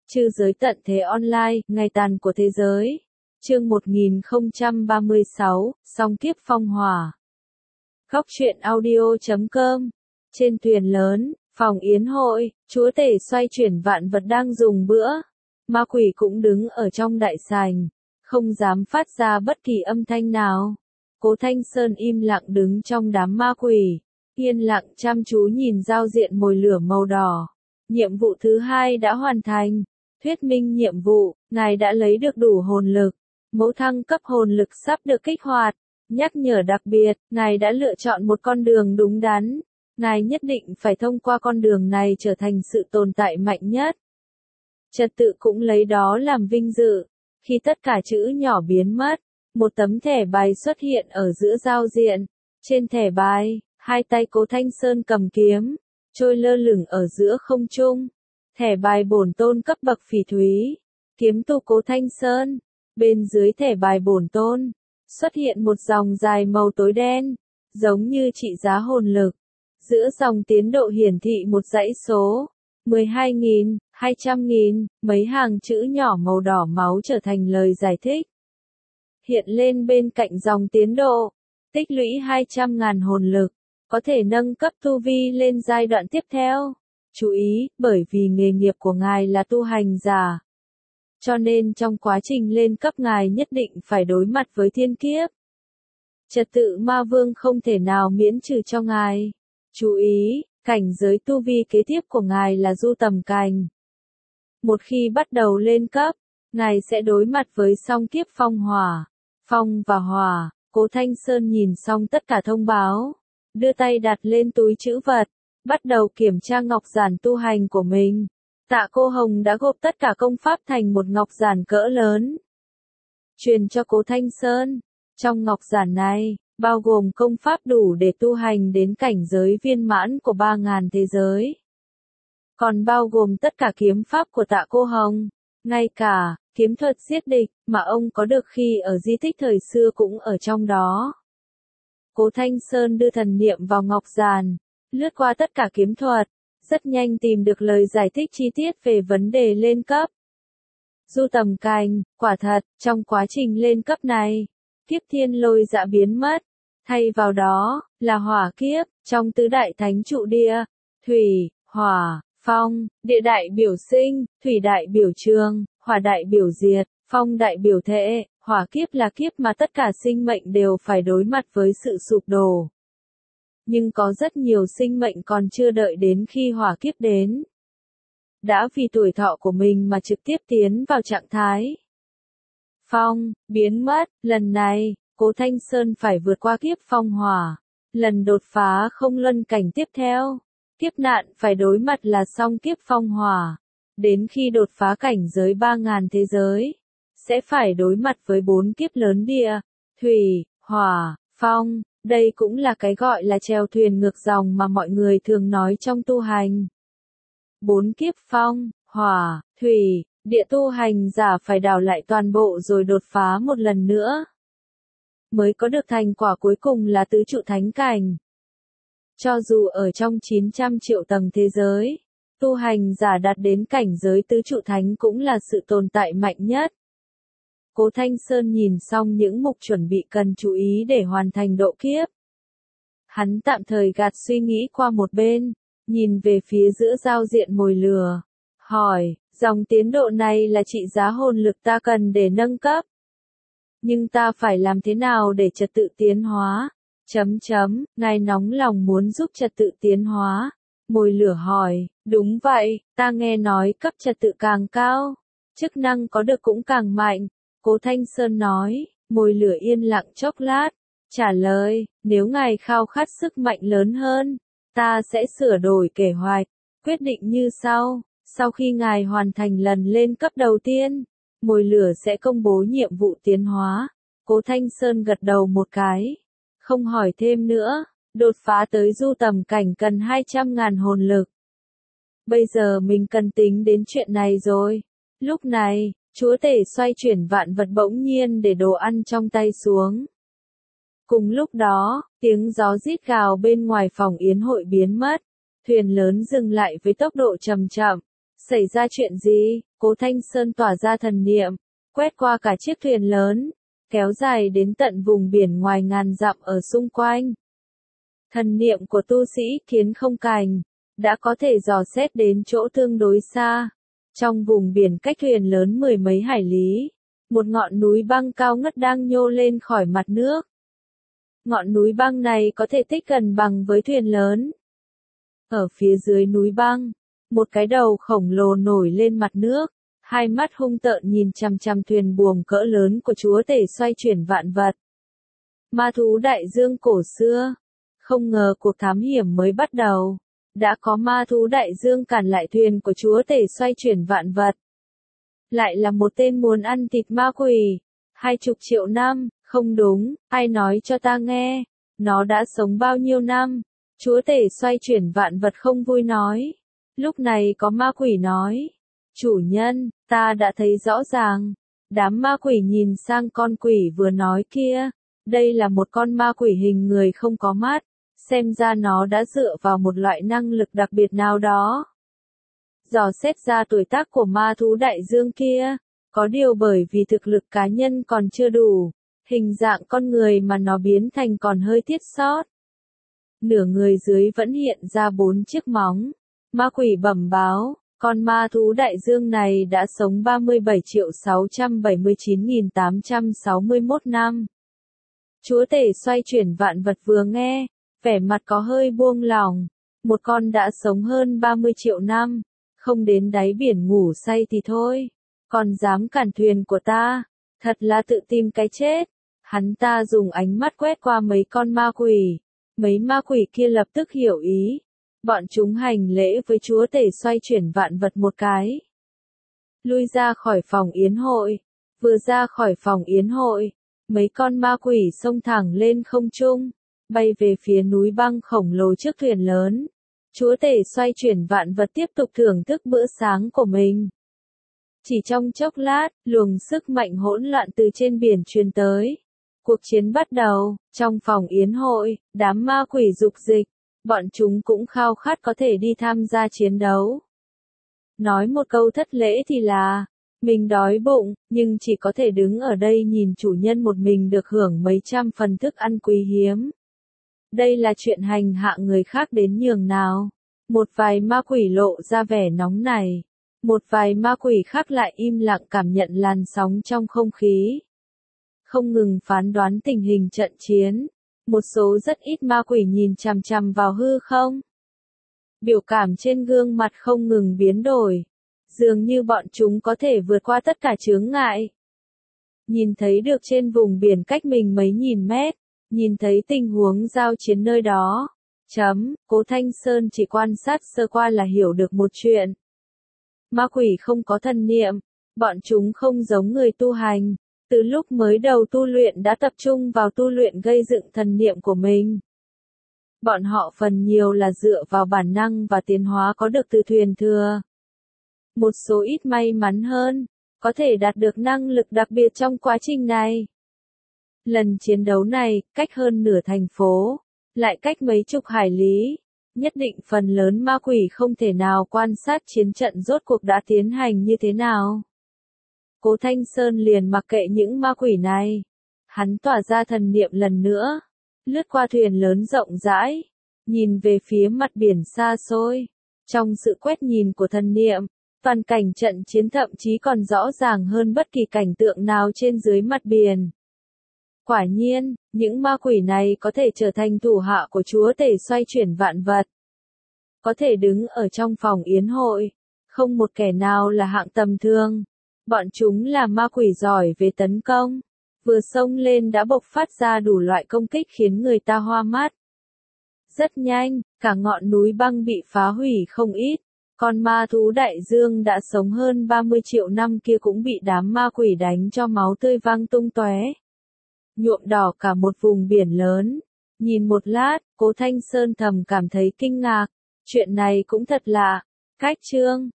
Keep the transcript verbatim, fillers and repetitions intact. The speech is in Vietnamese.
Trư giới tận thế online, ngày tàn của thế giới. Chương một nghìn không trăm ba mươi sáu, song kiếp phong hỏa. Góc truyện audio chấm com. Trên thuyền lớn, phòng yến hội, chúa tể xoay chuyển vạn vật đang dùng bữa. Ma quỷ cũng đứng ở trong đại sảnh, không dám phát ra bất kỳ âm thanh nào. Cố Thanh Sơn im lặng đứng trong đám ma quỷ, yên lặng chăm chú nhìn giao diện mồi lửa màu đỏ. Nhiệm vụ thứ hai đã hoàn thành. Thuyết minh nhiệm vụ, ngài đã lấy được đủ hồn lực. Mẫu thăng cấp hồn lực sắp được kích hoạt. Nhắc nhở đặc biệt, ngài đã lựa chọn một con đường đúng đắn. Ngài nhất định phải thông qua con đường này trở thành sự tồn tại mạnh nhất. Trật tự cũng lấy đó làm vinh dự. Khi tất cả chữ nhỏ biến mất, một tấm thẻ bài xuất hiện ở giữa giao diện. Trên thẻ bài, hai tay Cố Thanh Sơn cầm kiếm, trôi lơ lửng ở giữa không trung. Thẻ bài bổn tôn cấp bậc phỉ thúy, kiếm tu Cố Thanh Sơn. Bên dưới thẻ bài bổn tôn, xuất hiện một dòng dài màu tối đen, giống như trị giá hồn lực. Giữa dòng tiến độ hiển thị một dãy số, mười hai nghìn, hai trăm nghìn, mấy hàng chữ nhỏ màu đỏ máu trở thành lời giải thích. Hiện lên bên cạnh dòng tiến độ, tích lũy hai trăm ngàn hồn lực, có thể nâng cấp tu vi lên giai đoạn tiếp theo. Chú ý, bởi vì nghề nghiệp của ngài là tu hành giả, cho nên trong quá trình lên cấp ngài nhất định phải đối mặt với thiên kiếp. Trật tự ma vương không thể nào miễn trừ cho ngài. Chú ý, cảnh giới tu vi kế tiếp của ngài là du tầm cảnh. Một khi bắt đầu lên cấp, ngài sẽ đối mặt với song kiếp phong hỏa. Phong và hỏa. Cố Thanh Sơn nhìn xong tất cả thông báo, đưa tay đặt lên túi trữ vật, bắt đầu kiểm tra ngọc giản tu hành của mình. Tạ Cô Hồng đã gộp tất cả công pháp thành một ngọc giản cỡ lớn, truyền cho Cố Thanh Sơn. Trong ngọc giản này, bao gồm công pháp đủ để tu hành đến cảnh giới viên mãn của ba ngàn thế giới. Còn bao gồm tất cả kiếm pháp của Tạ Cô Hồng, ngay cả kiếm thuật giết địch mà ông có được khi ở di tích thời xưa cũng ở trong đó. Cố Thanh Sơn đưa thần niệm vào ngọc giản, lướt qua tất cả kiếm thuật, rất nhanh tìm được lời giải thích chi tiết về vấn đề lên cấp. Du tầm cảnh, quả thật, trong quá trình lên cấp này, kiếp thiên lôi dạ biến mất, thay vào đó, là hỏa kiếp. Trong tứ đại thánh trụ địa, thủy, hỏa, phong, địa đại biểu sinh, thủy đại biểu trường, hỏa đại biểu diệt, phong đại biểu thể. Hỏa kiếp là kiếp mà tất cả sinh mệnh đều phải đối mặt với sự sụp đổ. Nhưng có rất nhiều sinh mệnh còn chưa đợi đến khi hỏa kiếp đến, đã vì tuổi thọ của mình mà trực tiếp tiến vào trạng thái phong, biến mất. Lần này, Cố Thanh Sơn phải vượt qua kiếp phong hỏa, lần đột phá không luân cảnh tiếp theo. Kiếp nạn phải đối mặt là song kiếp phong hỏa. Đến khi đột phá cảnh giới ba ngàn thế giới, sẽ phải đối mặt với bốn kiếp lớn địa, thủy, hỏa, phong. Đây cũng là cái gọi là chèo thuyền ngược dòng mà mọi người thường nói trong tu hành. Bốn kiếp phong, hỏa, thủy, địa tu hành giả phải đào lại toàn bộ rồi đột phá một lần nữa, mới có được thành quả cuối cùng là tứ trụ thánh cảnh. Cho dù ở trong chín trăm triệu tầng thế giới, tu hành giả đạt đến cảnh giới tứ trụ thánh cũng là sự tồn tại mạnh nhất. Cố Thanh Sơn nhìn xong những mục chuẩn bị cần chú ý để hoàn thành độ kiếp. Hắn tạm thời gạt suy nghĩ qua một bên, nhìn về phía giữa giao diện mồi lửa, hỏi, dòng tiến độ này là trị giá hồn lực ta cần để nâng cấp. Nhưng ta phải làm thế nào để trật tự tiến hóa? Chấm chấm, ngài nóng lòng muốn giúp trật tự tiến hóa. Mồi lửa hỏi, đúng vậy, ta nghe nói cấp trật tự càng cao, chức năng có được cũng càng mạnh. Cố Thanh Sơn nói. Mồi lửa yên lặng chốc lát, trả lời, nếu ngài khao khát sức mạnh lớn hơn, ta sẽ sửa đổi kế hoạch. Quyết định như sau, sau khi ngài hoàn thành lần lên cấp đầu tiên, mồi lửa sẽ công bố nhiệm vụ tiến hóa. Cố Thanh Sơn gật đầu một cái, không hỏi thêm nữa. Đột phá tới du tầm cảnh cần hai trăm ngàn hồn lực. Bây giờ mình cần tính đến chuyện này rồi. Lúc này, chúa tể xoay chuyển vạn vật bỗng nhiên để đồ ăn trong tay xuống. Cùng lúc đó, tiếng gió rít gào bên ngoài phòng yến hội biến mất. Thuyền lớn dừng lại với tốc độ chậm chậm. Xảy ra chuyện gì? Cố Thanh Sơn tỏa ra thần niệm, quét qua cả chiếc thuyền lớn, kéo dài đến tận vùng biển ngoài ngàn dặm ở xung quanh. Thần niệm của tu sĩ Kiến Không Cành đã có thể dò xét đến chỗ tương đối xa. Trong vùng biển cách thuyền lớn mười mấy hải lý, một ngọn núi băng cao ngất đang nhô lên khỏi mặt nước. Ngọn núi băng này có thể tích gần bằng với thuyền lớn. Ở phía dưới núi băng, một cái đầu khổng lồ nổi lên mặt nước, hai mắt hung tợn nhìn chằm chằm thuyền buồm cỡ lớn của chúa tể xoay chuyển vạn vật. Ma thú đại dương cổ xưa, không ngờ cuộc thám hiểm mới bắt đầu, đã có ma thú đại dương cản lại thuyền của chúa tể xoay chuyển vạn vật. Lại là một tên muốn ăn thịt ma quỷ, hai chục triệu năm, không đúng, ai nói cho ta nghe, nó đã sống bao nhiêu năm, chúa tể xoay chuyển vạn vật không vui nói. Lúc này có ma quỷ nói, chủ nhân, ta đã thấy rõ ràng. Đám ma quỷ nhìn sang con quỷ vừa nói kia, đây là một con ma quỷ hình người không có mắt, xem ra nó đã dựa vào một loại năng lực đặc biệt nào đó. Dò xét ra tuổi tác của ma thú đại dương kia, có điều bởi vì thực lực cá nhân còn chưa đủ, hình dạng con người mà nó biến thành còn hơi tiết sót. Nửa người dưới vẫn hiện ra bốn chiếc móng. Ma quỷ bẩm báo, con ma thú đại dương này đã sống ba mươi bảy triệu sáu trăm bảy mươi chín nghìn tám trăm sáu mươi mốt năm. Chúa tể xoay chuyển vạn vật vừa nghe, vẻ mặt có hơi buông lỏng. Một con đã sống hơn ba mươi triệu năm, không đến đáy biển ngủ say thì thôi, còn dám cản thuyền của ta, thật là tự tìm cái chết. Hắn ta dùng ánh mắt quét qua mấy con ma quỷ, mấy ma quỷ kia lập tức hiểu ý. Bọn chúng hành lễ với chúa tể xoay chuyển vạn vật một cái. Lui ra khỏi phòng yến hội, vừa ra khỏi phòng yến hội, mấy con ma quỷ xông thẳng lên không trung, bay về phía núi băng khổng lồ trước thuyền lớn. Chúa tể xoay chuyển vạn vật tiếp tục thưởng thức bữa sáng của mình. Chỉ trong chốc lát, luồng sức mạnh hỗn loạn từ trên biển truyền tới. Cuộc chiến bắt đầu, trong phòng yến hội, đám ma quỷ dục dịch. Bọn chúng cũng khao khát có thể đi tham gia chiến đấu. Nói một câu thất lễ thì là, mình đói bụng, nhưng chỉ có thể đứng ở đây nhìn chủ nhân một mình được hưởng mấy trăm phần thức ăn quý hiếm. Đây là chuyện hành hạ người khác đến nhường nào. Một vài ma quỷ lộ ra vẻ nóng này. Một vài ma quỷ khác lại im lặng cảm nhận làn sóng trong không khí. Không ngừng phán đoán tình hình trận chiến. Một số rất ít ma quỷ nhìn chằm chằm vào hư không. Biểu cảm trên gương mặt không ngừng biến đổi. Dường như bọn chúng có thể vượt qua tất cả chướng ngại. Nhìn thấy được trên vùng biển cách mình mấy nghìn mét. Nhìn thấy tình huống giao chiến nơi đó. Chấm, Cố Thanh Sơn chỉ quan sát sơ qua là hiểu được một chuyện. Ma quỷ không có thần niệm. Bọn chúng không giống người tu hành. Từ lúc mới đầu tu luyện đã tập trung vào tu luyện gây dựng thần niệm của mình. Bọn họ phần nhiều là dựa vào bản năng và tiến hóa có được từ thuyền thừa. Một số ít may mắn hơn, có thể đạt được năng lực đặc biệt trong quá trình này. Lần chiến đấu này, cách hơn nửa thành phố, lại cách mấy chục hải lý. Nhất định phần lớn ma quỷ không thể nào quan sát chiến trận rốt cuộc đã tiến hành như thế nào. Cố Thanh Sơn liền mặc kệ những ma quỷ này. Hắn tỏa ra thần niệm lần nữa, lướt qua thuyền lớn rộng rãi, nhìn về phía mặt biển xa xôi. Trong sự quét nhìn của thần niệm, toàn cảnh trận chiến thậm chí còn rõ ràng hơn bất kỳ cảnh tượng nào trên dưới mặt biển. Quả nhiên, những ma quỷ này có thể trở thành thủ hạ của chúa tể xoay chuyển vạn vật. Có thể đứng ở trong phòng yến hội, không một kẻ nào là hạng tầm thường. Bọn chúng là ma quỷ giỏi về tấn công, vừa xông lên đã bộc phát ra đủ loại công kích khiến người ta hoa mắt. Rất nhanh, cả ngọn núi băng bị phá hủy không ít, con ma thú đại dương đã sống hơn ba mươi triệu năm kia cũng bị đám ma quỷ đánh cho máu tươi văng tung tóe. Nhuộm đỏ cả một vùng biển lớn. Nhìn một lát, Cố Thanh Sơn thầm cảm thấy kinh ngạc, chuyện này cũng thật lạ. Cách chương